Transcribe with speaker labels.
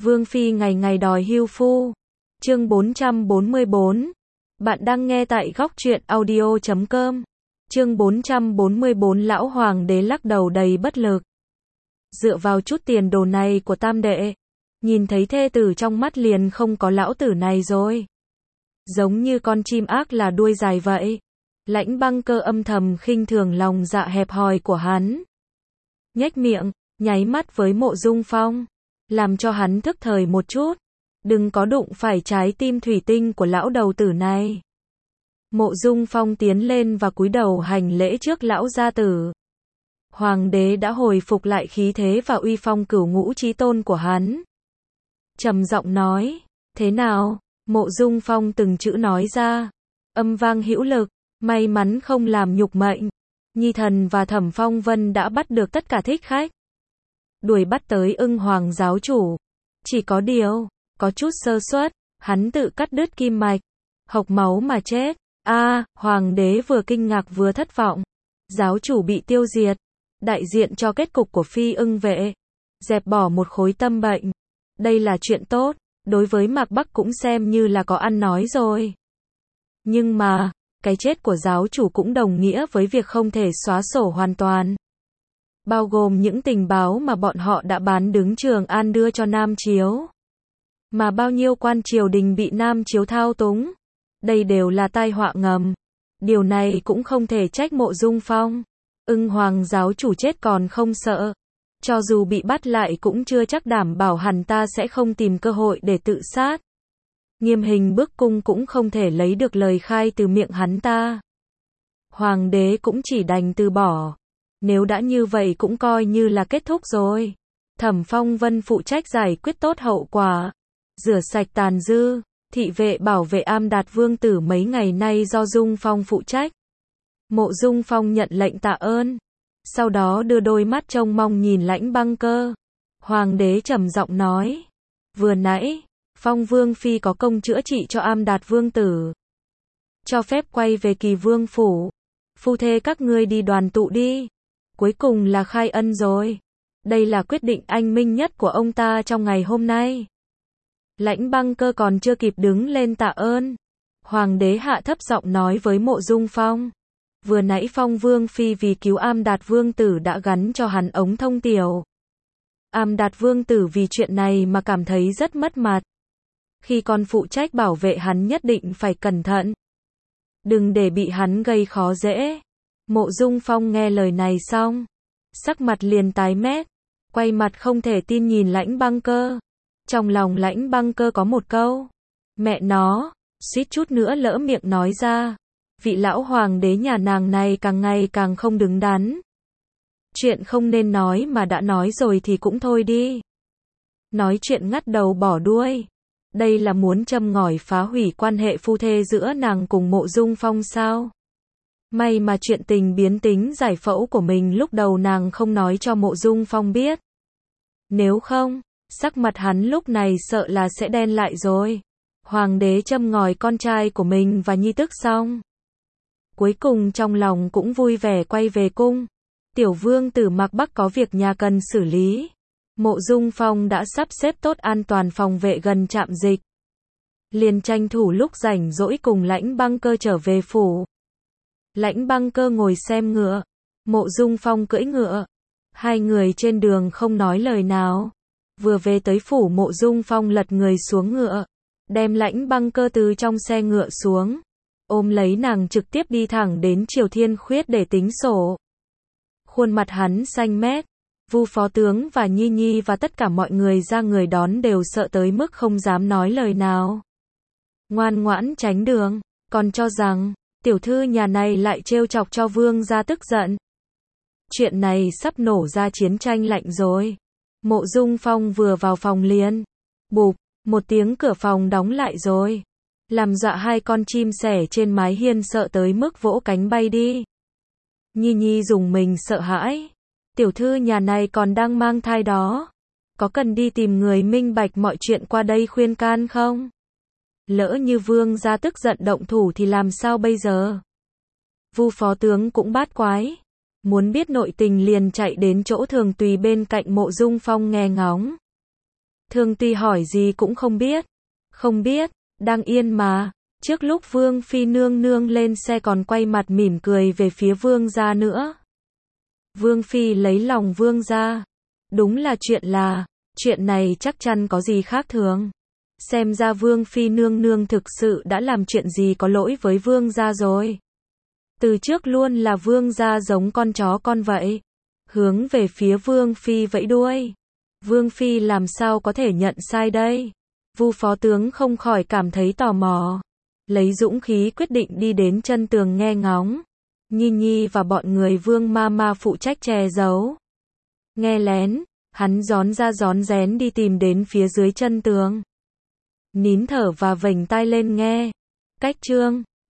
Speaker 1: Vương Phi ngày ngày đòi hưu phu. Chương 444. Bạn đang nghe tại góc truyện audio.com. Chương 444 Lão Hoàng đế lắc đầu đầy bất lực. Dựa vào chút tiền đồ này của tam đệ, nhìn thấy thê tử trong mắt liền không có lão tử này rồi. Giống như con chim ác là đuôi dài vậy. Lãnh Băng Cơ âm thầm khinh thường lòng dạ hẹp hòi của hắn. Nhếch miệng, nháy mắt với Mộ Dung Phong, làm cho hắn thức thời một chút, đừng có đụng phải trái tim thủy tinh của lão đầu tử này. Mộ Dung Phong tiến lên và cúi đầu hành lễ trước lão gia tử. Hoàng đế đã hồi phục lại khí thế và uy phong cửu ngũ chí tôn của hắn. Trầm giọng nói, thế nào? Mộ Dung Phong từng chữ nói ra, âm vang hữu lực, may mắn không làm nhục mệnh. Nhi thần và Thẩm Phong Vân đã bắt được tất cả thích khách, đuổi bắt tới Ưng Hoàng giáo chủ. Chỉ có điều, có chút sơ suất, hắn tự cắt đứt kim mạch, hộc máu mà chết. Hoàng đế vừa kinh ngạc vừa thất vọng. Giáo chủ bị tiêu diệt, đại diện cho kết cục của Phi Ưng vệ, dẹp bỏ một khối tâm bệnh. Đây là chuyện tốt, đối với Mạc Bắc cũng xem như là có ăn nói rồi. Nhưng mà, cái chết của giáo chủ cũng đồng nghĩa với việc không thể xóa sổ hoàn toàn. Bao gồm những tình báo mà bọn họ đã bán đứng Trường An đưa cho Nam Chiếu. Mà bao nhiêu quan triều đình bị Nam Chiếu thao túng. Đây đều là tai họa ngầm. Điều này cũng không thể trách Mộ Dung Phong. Ưng Hoàng giáo chủ chết còn không sợ. Cho dù bị bắt lại cũng chưa chắc đảm bảo hắn ta sẽ không tìm cơ hội để tự sát. Nghiêm Hình bức cung cũng không thể lấy được lời khai từ miệng hắn ta. Hoàng đế cũng chỉ đành từ bỏ. Nếu đã như vậy cũng coi như là kết thúc rồi. Thẩm Phong Vân phụ trách giải quyết tốt hậu quả, rửa sạch tàn dư. Thị vệ bảo vệ Am Đạt Vương tử mấy ngày nay do Dung Phong phụ trách. Mộ Dung Phong nhận lệnh tạ ơn, sau đó đưa đôi mắt trông mong nhìn Lãnh Băng Cơ. Hoàng đế trầm giọng nói, vừa nãy Phong Vương Phi có công chữa trị cho Am Đạt Vương tử, cho phép quay về Kỳ Vương phủ. Phu thê các ngươi đi đoàn tụ đi. Cuối cùng là khai ân rồi. Đây là quyết định anh minh nhất của ông ta trong ngày hôm nay. Lãnh Băng Cơ còn chưa kịp đứng lên tạ ơn, Hoàng đế hạ thấp giọng nói với Mộ Dung Phong, vừa nãy Phong Vương Phi vì cứu Am Đạt Vương tử đã gắn cho hắn ống thông tiểu. Am Đạt Vương tử vì chuyện này mà cảm thấy rất mất mặt. Khi còn phụ trách bảo vệ hắn nhất định phải cẩn thận, đừng để bị hắn gây khó dễ. Mộ Dung Phong nghe lời này xong, sắc mặt liền tái mét, quay mặt không thể tin nhìn Lãnh Băng Cơ. Trong lòng Lãnh Băng Cơ có một câu, mẹ nó, suýt chút nữa lỡ miệng nói ra. Vị lão hoàng đế nhà nàng này càng ngày càng không đứng đắn. Chuyện không nên nói mà đã nói rồi thì cũng thôi đi. Nói chuyện ngắt đầu bỏ đuôi. Đây là muốn châm ngòi phá hủy quan hệ phu thê giữa nàng cùng Mộ Dung Phong sao? May mà chuyện tình biến tính giải phẫu của mình lúc đầu nàng không nói cho Mộ Dung Phong biết. Nếu không, sắc mặt hắn lúc này sợ là sẽ đen lại rồi. Hoàng đế châm ngòi con trai của mình và nhi tức xong, cuối cùng trong lòng cũng vui vẻ quay về cung. Tiểu vương tử Mạc Bắc có việc nhà cần xử lý. Mộ Dung Phong đã sắp xếp tốt an toàn phòng vệ gần trạm dịch, liền tranh thủ lúc rảnh rỗi cùng Lãnh Băng Cơ trở về phủ. Lãnh Băng Cơ ngồi xem ngựa, Mộ Dung Phong cưỡi ngựa. Hai người trên đường không nói lời nào. Vừa về tới phủ, Mộ Dung Phong lật người xuống ngựa, đem Lãnh Băng Cơ từ trong xe ngựa xuống, ôm lấy nàng trực tiếp đi thẳng đến Triều Thiên Khuyết để tính sổ. Khuôn mặt hắn xanh mét, Vu phó tướng và Nhi Nhi và tất cả mọi người ra người đón đều sợ tới mức không dám nói lời nào. Ngoan ngoãn tránh đường, còn cho rằng tiểu thư nhà này lại trêu chọc cho vương gia tức giận. Chuyện này sắp nổ ra chiến tranh lạnh rồi. Mộ Dung Phong vừa vào phòng liền, bụp, một tiếng cửa phòng đóng lại rồi, làm dọa hai con chim sẻ trên mái hiên sợ tới mức vỗ cánh bay đi. Nhi Nhi dùng mình sợ hãi. Tiểu thư nhà này còn đang mang thai đó. Có cần đi tìm người minh bạch mọi chuyện qua đây khuyên can không? Lỡ như vương gia tức giận động thủ thì làm sao bây giờ? Vu phó tướng cũng bát quái. Muốn biết nội tình liền chạy đến chỗ Thường Tùy bên cạnh Mộ Dung Phong nghe ngóng. Thường Tùy hỏi gì cũng không biết. Không biết, đang yên mà. Trước lúc Vương Phi nương nương lên xe còn quay mặt mỉm cười về phía Vương gia nữa. Vương Phi lấy lòng Vương gia. Đúng là chuyện này chắc chắn có gì khác thường. Xem ra Vương Phi nương nương thực sự đã làm chuyện gì có lỗi với Vương gia rồi. Từ trước luôn là Vương gia giống con chó con vậy. Hướng về phía Vương Phi vẫy đuôi. Vương Phi làm sao có thể nhận sai đây? Vu phó tướng không khỏi cảm thấy tò mò. Lấy dũng khí quyết định đi đến chân tường nghe ngóng. Nhi Nhi và bọn người Vương Mama phụ trách che giấu. Nghe lén, hắn rón ra rón rén đi tìm đến phía dưới chân tường. Nín thở và vểnh tai lên nghe. Cách chương